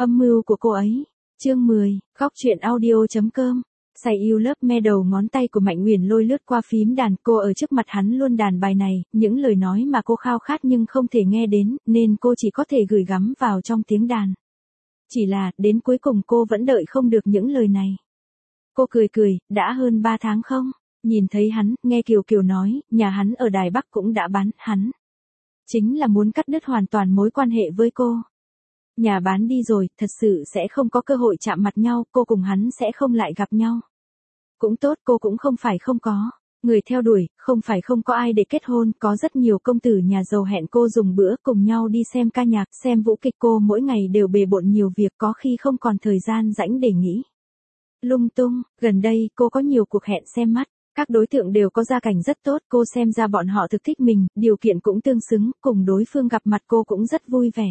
Âm mưu của cô ấy. Chương 10, góc truyện audio.com. Say You Love Me đầu ngón tay của Mạnh Uyển Lôi lướt qua phím đàn, cô ở trước mặt hắn luôn đàn bài này, những lời nói mà cô khao khát nhưng không thể nghe đến, nên cô chỉ có thể gửi gắm vào trong tiếng đàn. Chỉ là, đến cuối cùng cô vẫn đợi không được những lời này. Cô cười cười, đã hơn 3 tháng không? Nhìn thấy hắn, nghe Kiều Kiều nói, nhà hắn ở Đài Bắc cũng đã bán, hắn chính là muốn cắt đứt hoàn toàn mối quan hệ với cô. Nhà bán đi rồi, thật sự sẽ không có cơ hội chạm mặt nhau, cô cùng hắn sẽ không lại gặp nhau. Cũng tốt, cô cũng không phải không có người theo đuổi, không phải không có ai để kết hôn, có rất nhiều công tử nhà giàu hẹn cô dùng bữa cùng nhau đi xem ca nhạc, xem vũ kịch, cô mỗi ngày đều bề bộn nhiều việc, có khi không còn thời gian rảnh để nghĩ lung tung. Gần đây, cô có nhiều cuộc hẹn xem mắt, các đối tượng đều có gia cảnh rất tốt, cô xem ra bọn họ thực thích mình, điều kiện cũng tương xứng, cùng đối phương gặp mặt cô cũng rất vui vẻ.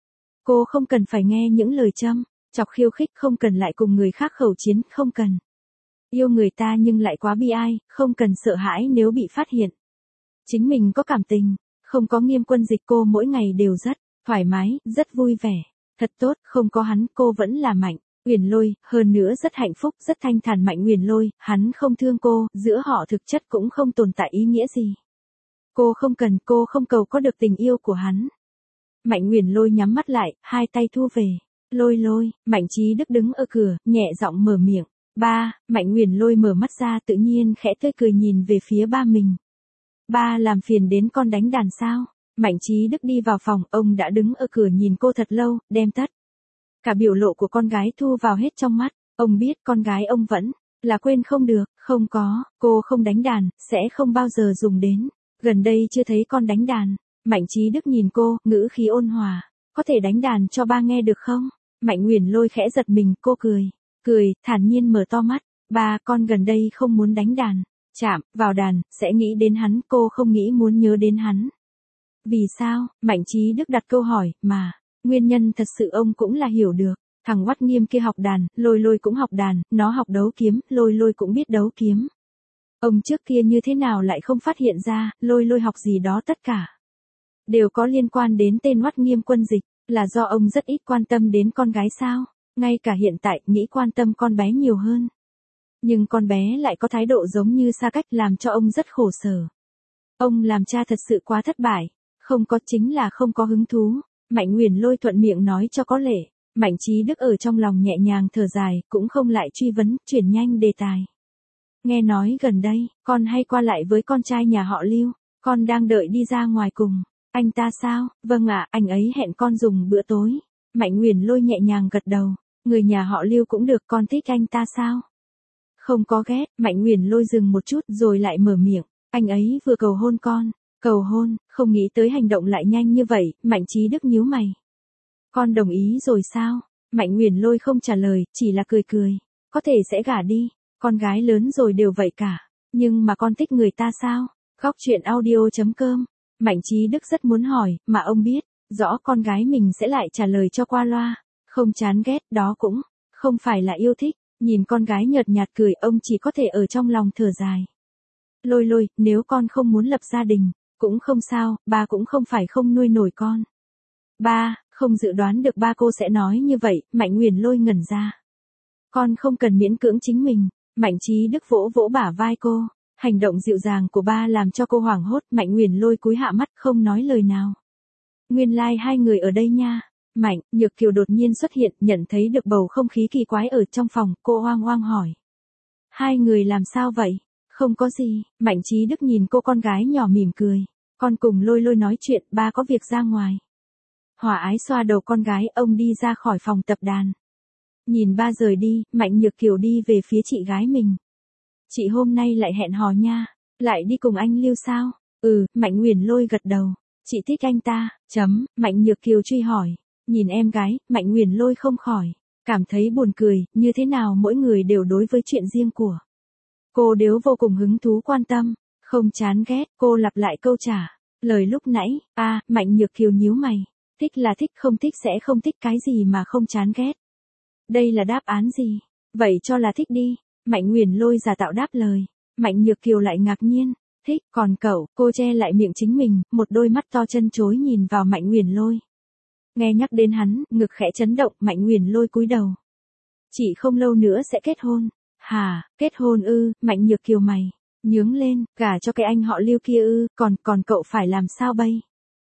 Cô không cần phải nghe những lời châm chọc khiêu khích, không cần lại cùng người khác khẩu chiến, không cần yêu người ta nhưng lại quá bi ai, không cần sợ hãi nếu bị phát hiện chính mình có cảm tình, không có Nghiêm Quân Dịch, cô mỗi ngày đều rất thoải mái, rất vui vẻ. Thật tốt, không có hắn, cô vẫn là Mạnh Uyển Lôi, hơn nữa rất hạnh phúc, rất thanh thản. Mạnh Uyển Lôi, hắn không thương cô, giữa họ thực chất cũng không tồn tại ý nghĩa gì. Cô không cần, cô không cầu có được tình yêu của hắn. Mạnh Uyển Lôi nhắm mắt lại, hai tay thu về. Lôi Lôi, Mạnh Chí Đức đứng ở cửa, nhẹ giọng mở miệng. Ba. Mạnh Uyển Lôi mở mắt ra, tự nhiên khẽ tươi cười nhìn về phía ba mình. Ba làm phiền đến con đánh đàn sao? Mạnh Chí Đức đi vào phòng, ông đã đứng ở cửa nhìn cô thật lâu, đem tất cả biểu lộ của con gái thu vào hết trong mắt. Ông biết con gái ông vẫn là quên không được. Không có, cô không đánh đàn, sẽ không bao giờ dùng đến. Gần đây chưa thấy con đánh đàn. Mạnh Chí Đức nhìn cô, ngữ khí ôn hòa. Có thể đánh đàn cho ba nghe được không? Mạnh Uyển Lôi khẽ giật mình, cô cười, thản nhiên mở to mắt. Ba, con gần đây không muốn đánh đàn. Chạm vào đàn, sẽ nghĩ đến hắn, cô không nghĩ muốn nhớ đến hắn. Vì sao? Mạnh Chí Đức đặt câu hỏi, mà nguyên nhân thật sự ông cũng là hiểu được. Thằng Oát Nghiêm kia học đàn, Lôi Lôi cũng học đàn, nó học đấu kiếm, Lôi Lôi cũng biết đấu kiếm. Ông trước kia như thế nào lại không phát hiện ra, Lôi Lôi học gì đó tất cả đều có liên quan đến tên Oát Nghiêm Quân Dịch, là do ông rất ít quan tâm đến con gái sao? Ngay cả hiện tại, nghĩ quan tâm con bé nhiều hơn. Nhưng con bé lại có thái độ giống như xa cách, làm cho ông rất khổ sở. Ông làm cha thật sự quá thất bại. Không có, chính là không có hứng thú. Mạnh Uyển Lôi thuận miệng nói cho có lệ. Mạnh Chí Đức ở trong lòng nhẹ nhàng thở dài, cũng không lại truy vấn, chuyển nhanh đề tài. Nghe nói gần đây, con hay qua lại với con trai nhà họ Lưu, con đang đợi đi ra ngoài cùng anh ta sao? Vâng ạ, anh ấy hẹn con dùng bữa tối. Mạnh Uyển Lôi nhẹ nhàng gật đầu. Người nhà họ Lưu cũng được, con thích anh ta sao? Không có ghét. Mạnh Uyển Lôi dừng một chút rồi lại mở miệng. Anh ấy vừa cầu hôn con. Cầu hôn, không nghĩ tới hành động lại nhanh như vậy. Mạnh Chí Đức nhíu mày. Con đồng ý rồi sao? Mạnh Uyển Lôi không trả lời, chỉ là cười. Có thể sẽ gả đi. Con gái lớn rồi đều vậy cả. Nhưng mà con thích người ta sao? Góc truyện audio.com. Mạnh Chí Đức rất muốn hỏi, mà ông biết rõ con gái mình sẽ lại trả lời cho qua loa. Không chán ghét, đó cũng không phải là yêu thích. Nhìn con gái nhợt nhạt cười, ông chỉ có thể ở trong lòng thở dài. Lôi Lôi, nếu con không muốn lập gia đình, cũng không sao, ba cũng không phải không nuôi nổi con. Ba, không dự đoán được ba cô sẽ nói như vậy. Mạnh Uyển Lôi ngẩn ra. Con không cần miễn cưỡng chính mình. Mạnh Chí Đức vỗ vỗ bả vai cô. Hành động dịu dàng của ba làm cho cô hoảng hốt. Mạnh Uyển Lôi cúi hạ mắt, không nói lời nào. Nguyên lai hai người ở đây nha. Mạnh Nhược Kiều đột nhiên xuất hiện, nhận thấy được bầu không khí kỳ quái ở trong phòng, cô oang oang hỏi. Hai người làm sao vậy? Không có gì. Mạnh Chí Đức nhìn cô con gái nhỏ mỉm cười. Con cùng Lôi Lôi nói chuyện, ba có việc ra ngoài. Hòa ái xoa đầu con gái, ông đi ra khỏi phòng tập đàn. Nhìn ba rời đi, Mạnh Nhược Kiều đi về phía chị gái mình. Chị hôm nay lại hẹn hò nha. Lại đi cùng anh Lưu sao? Ừ, Mạnh Uyển Lôi gật đầu. Chị thích anh ta. Mạnh Nhược Kiều truy hỏi. Nhìn em gái, Mạnh Uyển Lôi không khỏi cảm thấy buồn cười, như thế nào mỗi người đều đối với chuyện riêng của cô đều vô cùng hứng thú quan tâm, không chán ghét. Cô lặp lại câu trả lời lúc nãy. Mạnh Nhược Kiều nhíu mày. Thích là thích, không thích sẽ không thích, cái gì mà không chán ghét? Đây là đáp án gì? Vậy cho là thích đi. Mạnh Uyển Lôi giả tạo đáp lời. Mạnh Nhược Kiều lại ngạc nhiên. Thích, còn cậu? Cô che lại miệng chính mình, một đôi mắt to chân chối nhìn vào Mạnh Uyển Lôi. Nghe nhắc đến hắn, ngực khẽ chấn động, Mạnh Nguyền Lôi cúi đầu. Chị không lâu nữa sẽ kết hôn. Hả, kết hôn ư? Mạnh Nhược Kiều mày nhướng lên, gả cho cái anh họ Lưu kia ư? Còn cậu phải làm sao bây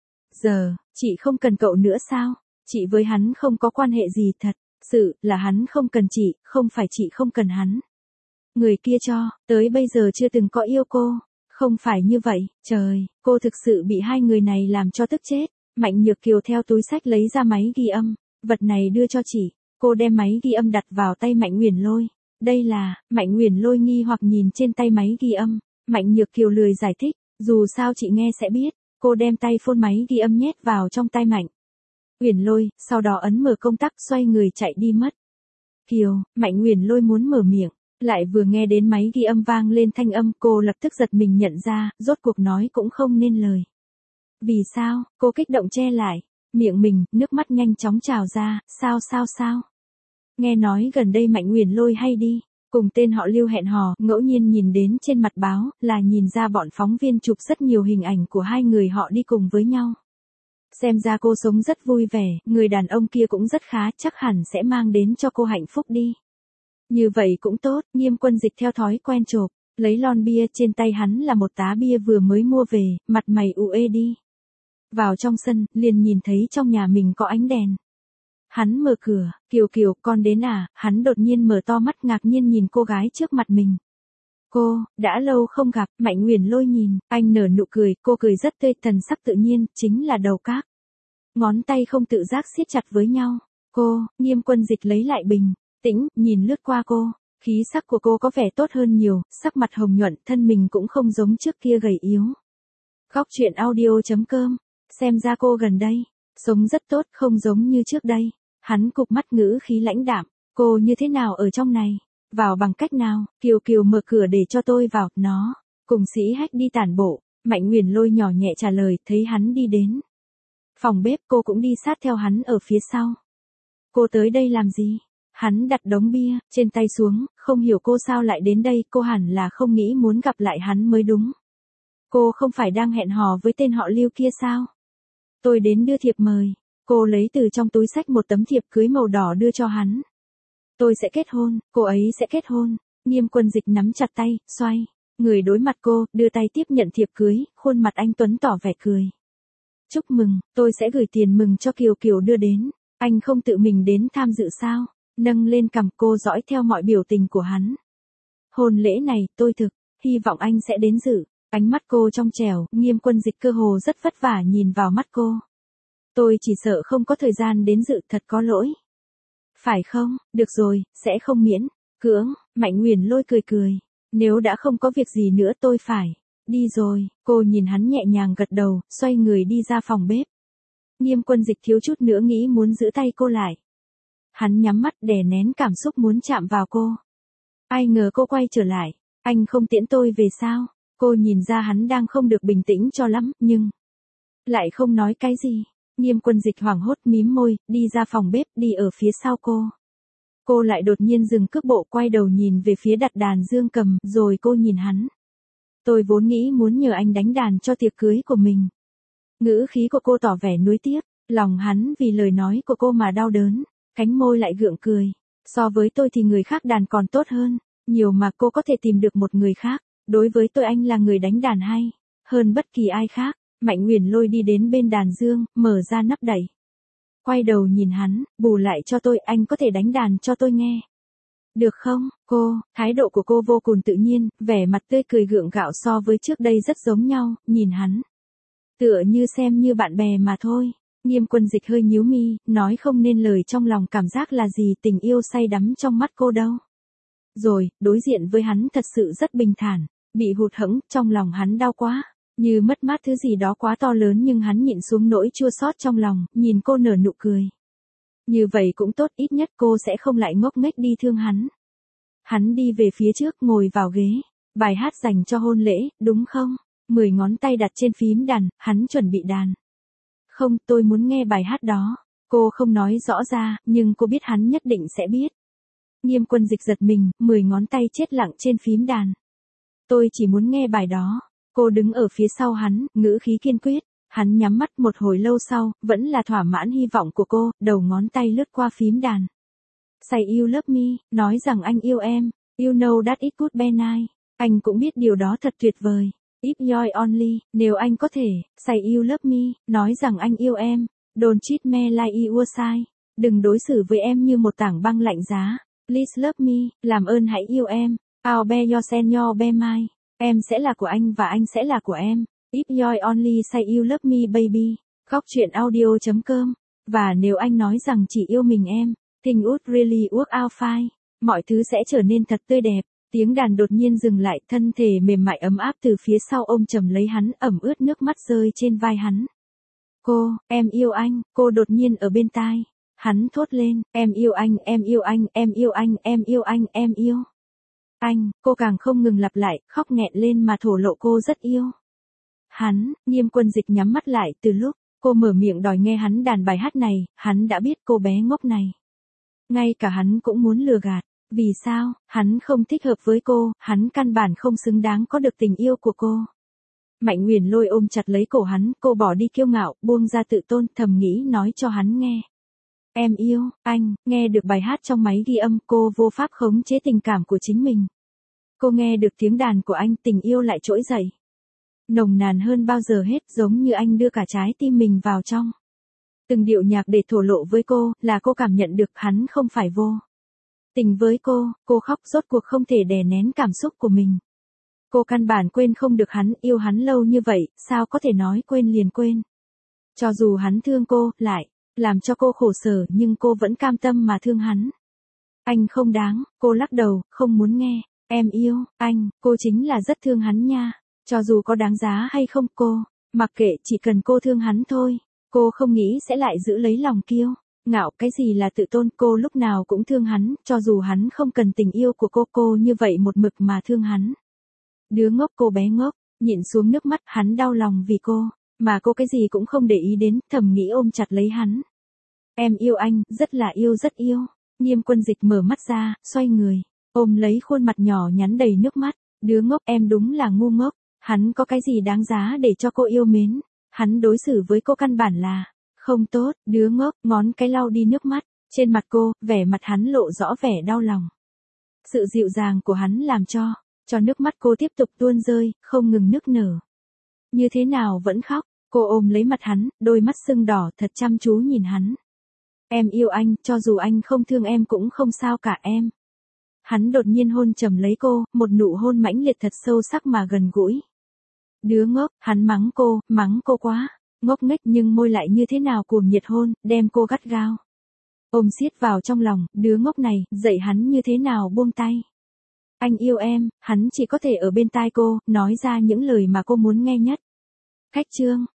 giờ? Chị không cần cậu nữa sao? Chị với hắn không có quan hệ gì, thật sự là hắn không cần chị, không phải chị không cần hắn. Người kia cho, tới bây giờ chưa từng có yêu cô. Không phải như vậy, trời, cô thực sự bị hai người này làm cho tức chết. Mạnh Nhược Kiều theo túi xách lấy ra máy ghi âm, vật này đưa cho chị. Cô đem máy ghi âm đặt vào tay Mạnh Nguyền Lôi. Đây là, Mạnh Nguyền Lôi nghi hoặc nhìn trên tay máy ghi âm. Mạnh Nhược Kiều lười giải thích, dù sao chị nghe sẽ biết. Cô đem tay phone máy ghi âm nhét vào trong tay Mạnh Nguyền Lôi, sau đó ấn mở công tắc xoay người chạy đi mất. Kiều, Mạnh Nguyền Lôi muốn mở miệng, lại vừa nghe đến máy ghi âm vang lên thanh âm, cô lập tức giật mình nhận ra, rốt cuộc nói cũng không nên lời. Vì sao? Cô kích động che lại miệng mình, nước mắt nhanh chóng trào ra, sao? Nghe nói gần đây Mạnh Nguyền Lôi hay đi cùng tên họ Lưu hẹn hò, ngẫu nhiên nhìn đến trên mặt báo, là nhìn ra bọn phóng viên chụp rất nhiều hình ảnh của hai người họ đi cùng với nhau. Xem ra cô sống rất vui vẻ, người đàn ông kia cũng rất khá, chắc hẳn sẽ mang đến cho cô hạnh phúc đi. Như vậy cũng tốt, Nghiêm Quân Dịch theo thói quen chộp lấy lon bia, trên tay hắn là một tá bia vừa mới mua về, mặt mày u ê đi. Vào trong sân, liền nhìn thấy trong nhà mình có ánh đèn. Hắn mở cửa, Kiều, con đến à? Hắn đột nhiên mở to mắt ngạc nhiên nhìn cô gái trước mặt mình. Cô, đã lâu không gặp. Mạnh Nguyền Lôi nhìn, anh nở nụ cười, cô cười rất tươi, thần sắc tự nhiên, chính là đầu các. Ngón tay không tự giác siết chặt với nhau. Cô, Nghiêm Quân Dịch lấy lại bình tĩnh, nhìn lướt qua cô. Khí sắc của cô có vẻ tốt hơn nhiều, sắc mặt hồng nhuận, thân mình cũng không giống trước kia gầy yếu. Góc truyện audio.com, xem ra cô gần đây sống rất tốt, không giống như trước đây. Hắn cụp mắt, ngữ khí lãnh đạm, cô như thế nào ở trong này? Vào bằng cách nào? Kiều mở cửa để cho tôi vào, nó cùng Sĩ Hách đi tản bộ. Mạnh Nguyền Lôi nhỏ nhẹ trả lời, thấy hắn đi đến phòng bếp, cô cũng đi sát theo hắn ở phía sau. Cô tới đây làm gì? Hắn đặt đống bia trên tay xuống, không hiểu cô sao lại đến đây, cô hẳn là không nghĩ muốn gặp lại hắn mới đúng. Cô không phải đang hẹn hò với tên họ Lưu kia sao? Tôi đến đưa thiệp mời. Cô lấy từ trong túi xách một tấm thiệp cưới màu đỏ đưa cho hắn. Tôi sẽ kết hôn, cô ấy sẽ kết hôn. Nghiêm Quân Dịch nắm chặt tay, xoay người đối mặt cô, đưa tay tiếp nhận thiệp cưới, khuôn mặt anh tuấn tỏ vẻ cười. Chúc mừng, tôi sẽ gửi tiền mừng cho Kiều đưa đến. Anh không tự mình đến tham dự sao? Nâng lên cằm, cô dõi theo mọi biểu tình của hắn. Hôn lễ này, tôi thực hy vọng anh sẽ đến dự. Ánh mắt cô trong trẻo, Nghiêm Quân Dịch cơ hồ rất vất vả nhìn vào mắt cô. Tôi chỉ sợ không có thời gian đến dự, thật có lỗi. Phải không? Được rồi, sẽ không miễn cưỡng. Mạnh Nguyền Lôi cười. Nếu đã không có việc gì nữa tôi phải đi rồi. Cô nhìn hắn nhẹ nhàng gật đầu, xoay người đi ra phòng bếp. Nghiêm Quân Dịch thiếu chút nữa nghĩ muốn giữ tay cô lại. Hắn nhắm mắt đè nén cảm xúc muốn chạm vào cô. Ai ngờ cô quay trở lại. Anh không tiễn tôi về sao? Cô nhìn ra hắn đang không được bình tĩnh cho lắm, nhưng lại không nói cái gì. Nghiêm Quân Dịch hoảng hốt mím môi, đi ra phòng bếp, đi ở phía sau cô. Cô lại đột nhiên dừng cước bộ, quay đầu nhìn về phía đặt đàn dương cầm, rồi cô nhìn hắn. Tôi vốn nghĩ muốn nhờ anh đánh đàn cho tiệc cưới của mình. Ngữ khí của cô tỏ vẻ nuối tiếc, lòng hắn vì lời nói của cô mà đau đớn, cánh môi lại gượng cười. So với tôi thì người khác đàn còn tốt hơn, nhiều mà cô có thể tìm được một người khác. Đối với tôi anh là người đánh đàn hay hơn bất kỳ ai khác. Mạnh Nguyền Lôi đi đến bên đàn dương, mở ra nắp đậy. Quay đầu nhìn hắn, bù lại cho tôi, anh có thể đánh đàn cho tôi nghe. Được không, cô? Thái độ của cô vô cùng tự nhiên, vẻ mặt tươi cười gượng gạo, so với trước đây rất giống nhau, nhìn hắn. Tựa như xem như bạn bè mà thôi. Nghiêm Quân Dịch hơi nhíu mi, nói không nên lời trong lòng cảm giác là gì, tình yêu say đắm trong mắt cô đâu. Rồi, đối diện với hắn thật sự rất bình thản, bị hụt hẫng, trong lòng hắn đau quá. Như mất mát thứ gì đó quá to lớn, nhưng hắn nhịn xuống nỗi chua xót trong lòng, nhìn cô nở nụ cười. Như vậy cũng tốt, ít nhất cô sẽ không lại ngốc nghếch đi thương hắn. Hắn đi về phía trước, ngồi vào ghế. Bài hát dành cho hôn lễ, đúng không? 10 ngón tay đặt trên phím đàn, hắn chuẩn bị đàn. Không, tôi muốn nghe bài hát đó. Cô không nói rõ ra, nhưng cô biết hắn nhất định sẽ biết. Nghiêm Quân Dịch giật mình, 10 ngón tay chết lặng trên phím đàn. Tôi chỉ muốn nghe bài đó. Cô đứng ở phía sau hắn, ngữ khí kiên quyết. Hắn nhắm mắt một hồi lâu sau, vẫn là thỏa mãn hy vọng của cô, đầu ngón tay lướt qua phím đàn. Say you love me, nói rằng anh yêu em. You know that it could be nice. Anh cũng biết điều đó thật tuyệt vời. If you're only, nếu anh có thể, say you love me, nói rằng anh yêu em. Don't treat me like you were shy. Đừng đối xử với em như một tảng băng lạnh giá. Please love me, làm ơn hãy yêu em. I'll be yours and you'll be mine. Em sẽ là của anh và anh sẽ là của em. If you're only say you love me baby. Góc truyện audio.com. Và nếu anh nói rằng chỉ yêu mình em, things would really work out fine. Mọi thứ sẽ trở nên thật tươi đẹp. Tiếng đàn đột nhiên dừng lại, thân thể mềm mại ấm áp từ phía sau ôm chầm lấy hắn, ẩm ướt nước mắt rơi trên vai hắn. Cô, em yêu anh, cô đột nhiên ở bên tai. Hắn thốt lên, em yêu anh, em yêu anh, em yêu anh, em yêu anh, em yêu. Anh, cô càng không ngừng lặp lại, khóc nghẹn lên mà thổ lộ cô rất yêu. Hắn, Nghiêm Quân Dịch nhắm mắt lại, từ lúc cô mở miệng đòi nghe hắn đàn bài hát này, hắn đã biết cô bé ngốc này. Ngay cả hắn cũng muốn lừa gạt. Vì sao? Hắn không thích hợp với cô, hắn căn bản không xứng đáng có được tình yêu của cô. Mạnh Nguyền Lôi ôm chặt lấy cổ hắn, cô bỏ đi kiêu ngạo, buông ra tự tôn, thầm nghĩ nói cho hắn nghe. Em yêu, anh, nghe được bài hát trong máy ghi âm, cô vô pháp khống chế tình cảm của chính mình. Cô nghe được tiếng đàn của anh, tình yêu lại trỗi dậy. Nồng nàn hơn bao giờ hết, giống như anh đưa cả trái tim mình vào trong. Từng điệu nhạc để thổ lộ với cô, là cô cảm nhận được hắn không phải vô tình với cô khóc rốt cuộc không thể đè nén cảm xúc của mình. Cô căn bản quên không được hắn, yêu hắn lâu như vậy, sao có thể nói quên liền quên. Cho dù hắn thương cô, lại làm cho cô khổ sở, nhưng cô vẫn cam tâm mà thương hắn. Anh không đáng, cô lắc đầu, không muốn nghe. Em yêu, anh, cô chính là rất thương hắn nha. Cho dù có đáng giá hay không cô, mặc kệ, chỉ cần cô thương hắn thôi. Cô không nghĩ sẽ lại giữ lấy lòng kiêu ngạo, cái gì là tự tôn, cô lúc nào cũng thương hắn, cho dù hắn không cần tình yêu của cô như vậy một mực mà thương hắn. Đứa ngốc, cô bé ngốc, nhịn xuống nước mắt, hắn đau lòng vì cô, mà cô cái gì cũng không để ý đến, thầm nghĩ ôm chặt lấy hắn. Em yêu anh, rất là yêu rất yêu. Nghiêm Quân Dịch mở mắt ra, xoay người, ôm lấy khuôn mặt nhỏ nhắn đầy nước mắt. Đứa ngốc, em đúng là ngu ngốc, hắn có cái gì đáng giá để cho cô yêu mến. Hắn đối xử với cô căn bản là không tốt, đứa ngốc, ngón cái lau đi nước mắt. Trên mặt cô, vẻ mặt hắn lộ rõ vẻ đau lòng. Sự dịu dàng của hắn làm cho nước mắt cô tiếp tục tuôn rơi, không ngừng nức nở. Như thế nào vẫn khóc, cô ôm lấy mặt hắn, đôi mắt sưng đỏ thật chăm chú nhìn hắn. Em yêu anh, cho dù anh không thương em cũng không sao cả em. Hắn đột nhiên hôn chầm lấy cô, một nụ hôn mãnh liệt thật sâu sắc mà gần gũi. Đứa ngốc, hắn mắng cô quá, ngốc nghếch nhưng môi lại như thế nào cuồng nhiệt hôn, đem cô gắt gao ôm siết vào trong lòng, đứa ngốc này, dạy hắn như thế nào buông tay. Anh yêu em, hắn chỉ có thể ở bên tai cô, nói ra những lời mà cô muốn nghe nhất. Khách chương.